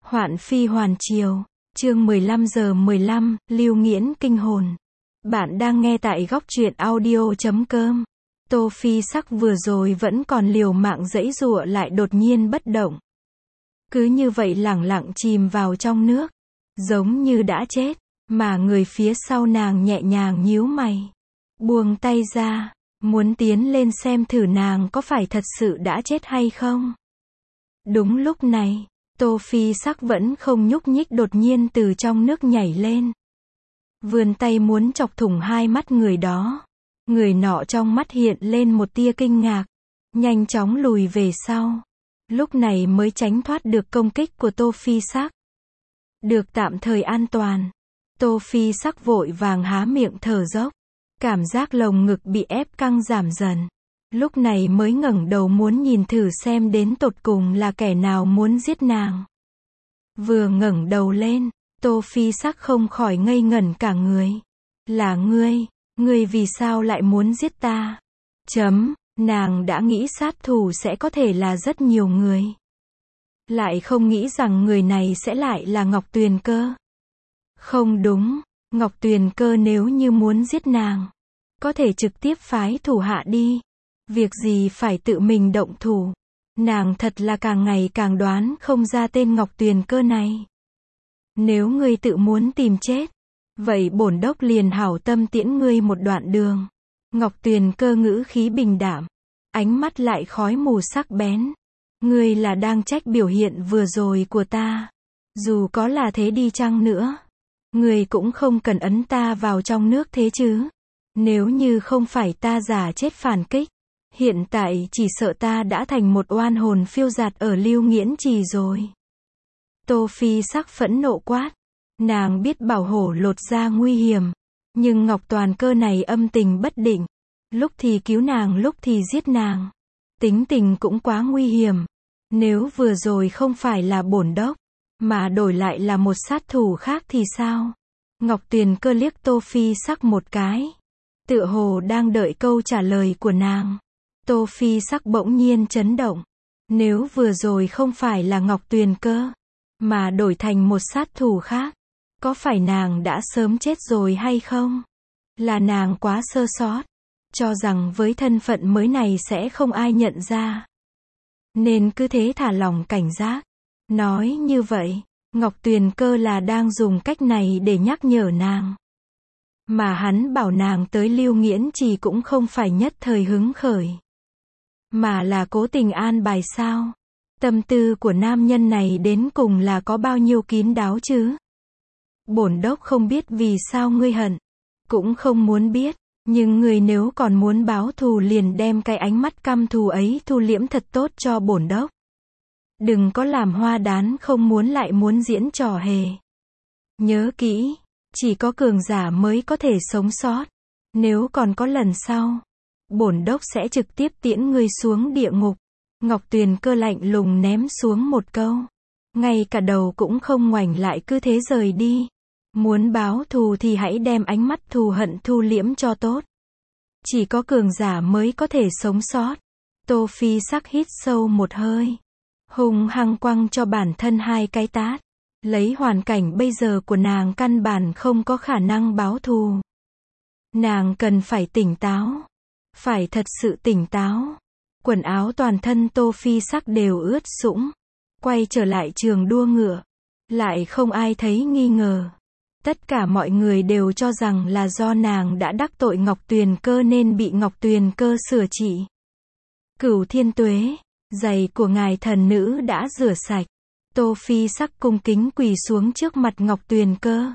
Hoạn phi hoàn triều, chương 15:15, Lưu Nghiễn kinh hồn. Bạn đang nghe tại góc truyện audio.com. Tô Phi Sắc vừa rồi vẫn còn liều mạng giãy giụa lại đột nhiên bất động. Cứ như vậy lẳng lặng chìm vào trong nước, giống như đã chết, mà người phía sau nàng nhẹ nhàng nhíu mày, buông tay ra, muốn tiến lên xem thử nàng có phải thật sự đã chết hay không. Đúng lúc này, Tô Phi Sắc vẫn không nhúc nhích đột nhiên từ trong nước nhảy lên. Vươn tay muốn chọc thủng hai mắt người đó. Người nọ trong mắt hiện lên một tia kinh ngạc, nhanh chóng lùi về sau. Lúc này mới tránh thoát được công kích của Tô Phi Sắc. Được tạm thời an toàn, Tô Phi Sắc vội vàng há miệng thở dốc. Cảm giác lồng ngực bị ép căng giảm dần. Lúc này mới ngẩng đầu muốn nhìn thử xem đến tột cùng là kẻ nào muốn giết nàng. Vừa ngẩng đầu lên, Tô Phi Sắc không khỏi ngây ngẩn cả người. Là ngươi vì sao lại muốn giết ta? Nàng đã nghĩ sát thủ sẽ có thể là rất nhiều người. Lại không nghĩ rằng người này sẽ lại là Ngọc Tuyền Cơ. Không đúng, Ngọc Tuyền Cơ nếu như muốn giết nàng, có thể trực tiếp phái thủ hạ đi. Việc gì phải tự mình động thủ. Nàng thật là càng ngày càng đoán không ra tên Ngọc Tuyền Cơ này. Nếu ngươi tự muốn tìm chết, vậy bổn đốc liền hảo tâm tiễn ngươi một đoạn đường. Ngọc Tuyền Cơ ngữ khí bình đạm, ánh mắt lại khói mù sắc bén. Ngươi là đang trách biểu hiện vừa rồi của ta. Dù có là thế đi chăng nữa, ngươi cũng không cần ấn ta vào trong nước thế chứ. Nếu như không phải ta giả chết phản kích, hiện tại chỉ sợ ta đã thành một oan hồn phiêu dạt ở Lưu Nghiễn Trì rồi. Tô Phi Sắc phẫn nộ quát. Nàng biết bảo hổ lột da nguy hiểm, nhưng Ngọc Toàn Cơ này âm tình bất định. Lúc thì cứu nàng lúc thì giết nàng. Tính tình cũng quá nguy hiểm. Nếu vừa rồi không phải là bổn đốc, mà đổi lại là một sát thủ khác thì sao? Ngọc Tuyền Cơ liếc Tô Phi Sắc một cái, tựa hồ đang đợi câu trả lời của nàng. Tô Phi Sắc bỗng nhiên chấn động. Nếu vừa rồi không phải là Ngọc Tuyền Cơ, mà đổi thành một sát thủ khác, có phải nàng đã sớm chết rồi hay không? Là nàng quá sơ sót, cho rằng với thân phận mới này sẽ không ai nhận ra, nên cứ thế thả lỏng cảnh giác. Nói như vậy, Ngọc Tuyền Cơ là đang dùng cách này để nhắc nhở nàng. Mà hắn bảo nàng tới Lưu Nghiễn Trì cũng không phải nhất thời hứng khởi, mà là cố tình an bài sao? Tâm tư của nam nhân này đến cùng là có bao nhiêu kín đáo chứ? Bổn đốc không biết vì sao ngươi hận, cũng không muốn biết, nhưng ngươi nếu còn muốn báo thù liền đem cái ánh mắt căm thù ấy thu liễm thật tốt cho bổn đốc. Đừng có làm hoa đán không muốn lại muốn diễn trò hề. Nhớ kỹ, chỉ có cường giả mới có thể sống sót. Nếu còn có lần sau, bổn đốc sẽ trực tiếp tiễn ngươi xuống địa ngục. Ngọc Tuyền Cơ lạnh lùng ném xuống một câu, ngay cả đầu cũng không ngoảnh lại cứ thế rời đi. Muốn báo thù thì hãy đem ánh mắt thù hận thu liễm cho tốt. Chỉ có cường giả mới có thể sống sót. Tô Phi Sắc hít sâu một hơi, hung hăng quăng cho bản thân hai cái tát. Lấy hoàn cảnh bây giờ của nàng căn bản không có khả năng báo thù. Nàng cần phải tỉnh táo, phải thật sự tỉnh táo. Quần áo toàn thân Tô Phi Sắc đều ướt sũng. Quay trở lại trường đua ngựa, lại không ai thấy nghi ngờ. Tất cả mọi người đều cho rằng là do nàng đã đắc tội Ngọc Tuyền Cơ nên bị Ngọc Tuyền Cơ sửa trị. Cửu Thiên Tuế, giày của ngài thần nữ đã rửa sạch. Tô Phi Sắc cung kính quỳ xuống trước mặt Ngọc Tuyền Cơ.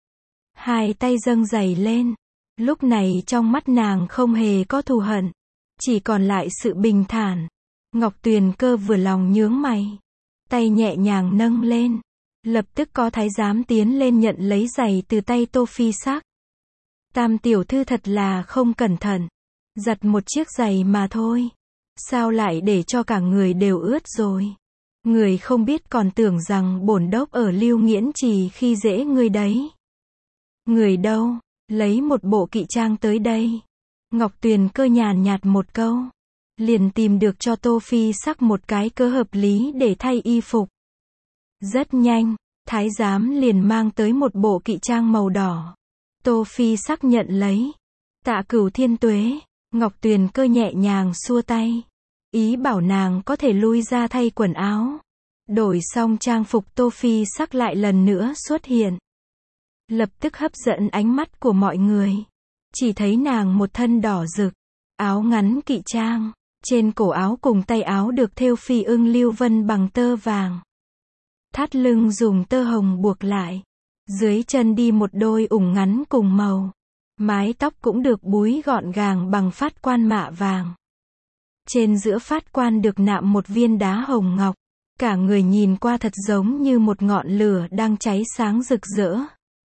Hai tay dâng giày lên. Lúc này trong mắt nàng không hề có thù hận, chỉ còn lại sự bình thản. Ngọc Tuyền Cơ vừa lòng nhướng mày, tay nhẹ nhàng nâng lên. Lập tức có thái giám tiến lên nhận lấy giày từ tay Tô Phi Sắc. Tam tiểu thư thật là không cẩn thận, giặt một chiếc giày mà thôi, sao lại để cho cả người đều ướt rồi? Người không biết còn tưởng rằng bổn đốc ở Lưu Nghiễn Trì khi dễ ngươi đấy. Người đâu? Lấy một bộ kỵ trang tới đây. Ngọc Tuyền Cơ nhàn nhạt một câu, liền tìm được cho Tô Phi Sắc một cái cớ hợp lý để thay y phục. Rất nhanh, thái giám liền mang tới một bộ kỵ trang màu đỏ. Tô Phi Sắc nhận lấy. Tạ Cửu Thiên Tuế. Ngọc Tuyền Cơ nhẹ nhàng xua tay. Ý bảo nàng có thể lui ra thay quần áo. Đổi xong trang phục, Tô Phi Sắc lại lần nữa xuất hiện. Lập tức hấp dẫn ánh mắt của mọi người. Chỉ thấy nàng một thân đỏ rực, áo ngắn kỵ trang, trên cổ áo cùng tay áo được thêu phi ưng lưu vân bằng tơ vàng. Thắt lưng dùng tơ hồng buộc lại. Dưới chân đi một đôi ủng ngắn cùng màu. Mái tóc cũng được búi gọn gàng bằng phát quan mạ vàng. Trên giữa phát quan được nạm một viên đá hồng ngọc. Cả người nhìn qua thật giống như một ngọn lửa đang cháy sáng rực rỡ,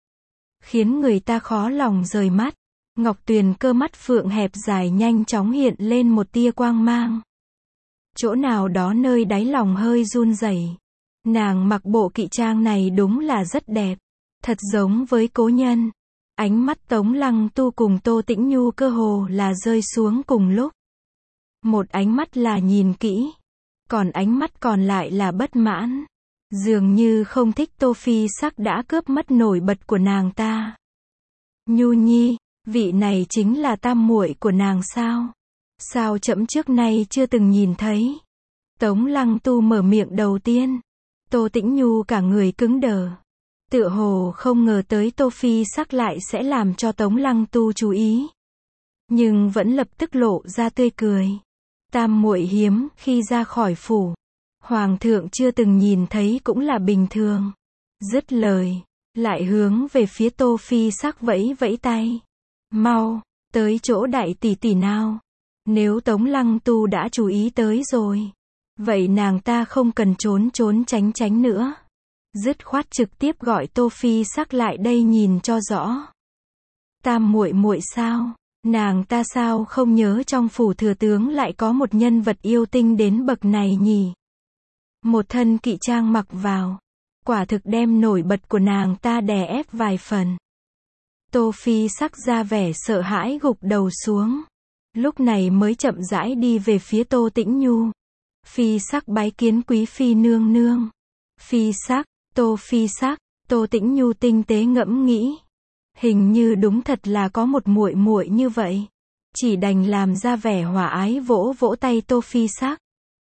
khiến người ta khó lòng rời mắt. Ngọc Tuyền Cơ mắt phượng hẹp dài nhanh chóng hiện lên một tia quang mang. Chỗ nào đó nơi đáy lòng hơi run rẩy. Nàng mặc bộ kỵ trang này đúng là rất đẹp, thật giống với cố nhân. Ánh mắt Tống Lăng Tu cùng Tô Tĩnh Nhu cơ hồ là rơi xuống cùng lúc. Một ánh mắt là nhìn kỹ, còn ánh mắt còn lại là bất mãn. Dường như không thích Tô Phi Sắc đã cướp mất nổi bật của nàng ta. Nhu Nhi, vị này chính là tam muội của nàng sao? Sao trẫm trước nay chưa từng nhìn thấy? Tống Lăng Tu mở miệng đầu tiên. Tô Tĩnh Nhu cả người cứng đờ. Tựa hồ không ngờ tới Tô Phi Sắc lại sẽ làm cho Tống Lăng Tu chú ý. Nhưng vẫn lập tức lộ ra tươi cười. Tam muội hiếm khi ra khỏi phủ. Hoàng thượng chưa từng nhìn thấy cũng là bình thường. Dứt lời, lại hướng về phía Tô Phi Sắc vẫy vẫy tay. Mau, tới chỗ đại tỷ tỷ nào. Nếu Tống Lăng Tu đã chú ý tới rồi, vậy nàng ta không cần trốn trốn tránh tránh nữa. Dứt khoát trực tiếp gọi Tô Phi Sắc lại đây nhìn cho rõ. Tam muội muội sao? Nàng ta sao không nhớ trong phủ thừa tướng lại có một nhân vật yêu tinh đến bậc này nhỉ? Một thân kỵ trang mặc vào, quả thực đem nổi bật của nàng ta đè ép vài phần. Tô Phi Sắc ra vẻ sợ hãi gục đầu xuống. Lúc này mới chậm rãi đi về phía Tô Tĩnh Nhu. Phi Sắc bái kiến quý phi nương nương. Phi Sắc, Tô Phi Sắc, Tô Tĩnh Nhu tinh tế ngẫm nghĩ. Hình như đúng thật là có một muội muội như vậy. Chỉ đành làm ra vẻ hòa ái vỗ vỗ tay Tô Phi Sắc.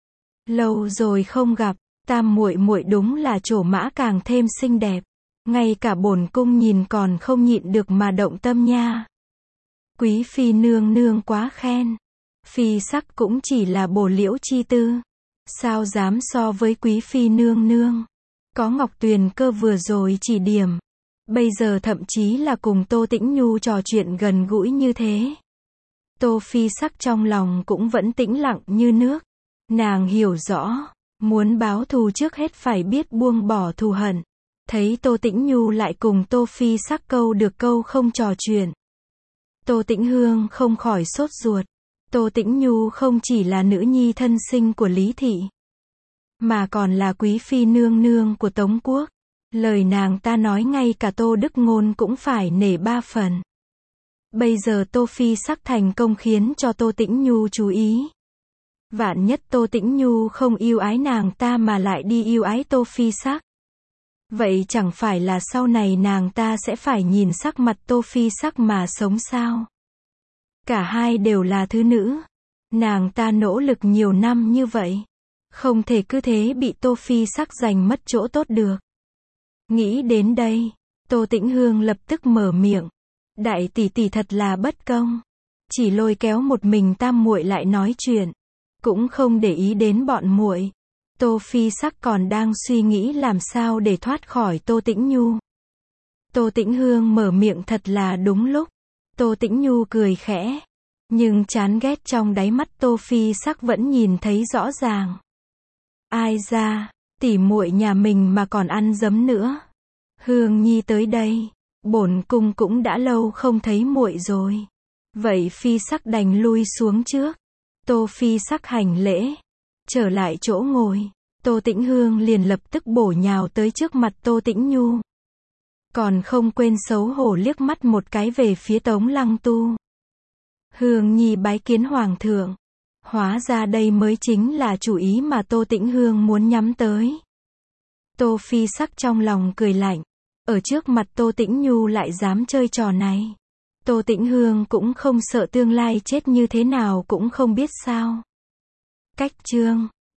Lâu rồi không gặp, tam muội muội đúng là trổ mã càng thêm xinh đẹp. Ngay cả bổn cung nhìn còn không nhịn được mà động tâm nha. Quý phi nương nương quá khen. Phi Sắc cũng chỉ là bổ liễu chi tư. Sao dám so với quý phi nương nương. Có Ngọc Tuyền Cơ vừa rồi chỉ điểm. Bây giờ thậm chí là cùng Tô Tĩnh Nhu trò chuyện gần gũi như thế. Tô Phi Sắc trong lòng cũng vẫn tĩnh lặng như nước. Nàng hiểu rõ, muốn báo thù trước hết phải biết buông bỏ thù hận. Thấy Tô Tĩnh Nhu lại cùng Tô Phi Sắc câu được câu không trò chuyện. Tô Tĩnh Hương không khỏi sốt ruột. Tô Tĩnh Nhu không chỉ là nữ nhi thân sinh của Lý Thị, mà còn là quý phi nương nương của Tống Quốc. Lời nàng ta nói ngay cả Tô Đức Ngôn cũng phải nể ba phần. Bây giờ Tô Phi Sắc thành công khiến cho Tô Tĩnh Nhu chú ý. Vạn nhất Tô Tĩnh Nhu không yêu ái nàng ta mà lại đi yêu ái Tô Phi Sắc. Vậy chẳng phải là sau này nàng ta sẽ phải nhìn sắc mặt Tô Phi Sắc mà sống sao? Cả hai đều là thứ nữ. Nàng ta nỗ lực nhiều năm như vậy. Không thể cứ thế bị Tô Phi Sắc giành mất chỗ tốt được. Nghĩ đến đây, Tô Tĩnh Hương lập tức mở miệng. Đại tỷ tỷ thật là bất công. Chỉ lôi kéo một mình tam muội lại nói chuyện. Cũng không để ý đến bọn muội. Tô Phi Sắc còn đang suy nghĩ làm sao để thoát khỏi Tô Tĩnh Nhu. Tô Tĩnh Hương mở miệng thật là đúng lúc. Tô Tĩnh Nhu cười khẽ. Nhưng chán ghét trong đáy mắt Tô Phi Sắc vẫn nhìn thấy rõ ràng. Ai ra, tỷ muội nhà mình mà còn ăn dấm nữa. Hương Nhi tới đây, bổn cung cũng đã lâu không thấy muội rồi. Vậy Phi Sắc đành lui xuống trước. Tô Phi Sắc hành lễ, trở lại chỗ ngồi. Tô Tĩnh Hương liền lập tức bổ nhào tới trước mặt Tô Tĩnh Nhu. Còn không quên xấu hổ liếc mắt một cái về phía Tống Lăng Tu. Hương Nhi bái kiến hoàng thượng. Hóa ra đây mới chính là chủ ý mà Tô Tĩnh Hương muốn nhắm tới. Tô Phi Sắc trong lòng cười lạnh. Ở trước mặt Tô Tĩnh Nhu lại dám chơi trò này. Tô Tĩnh Hương cũng không sợ tương lai chết như thế nào cũng không biết sao. Cách chương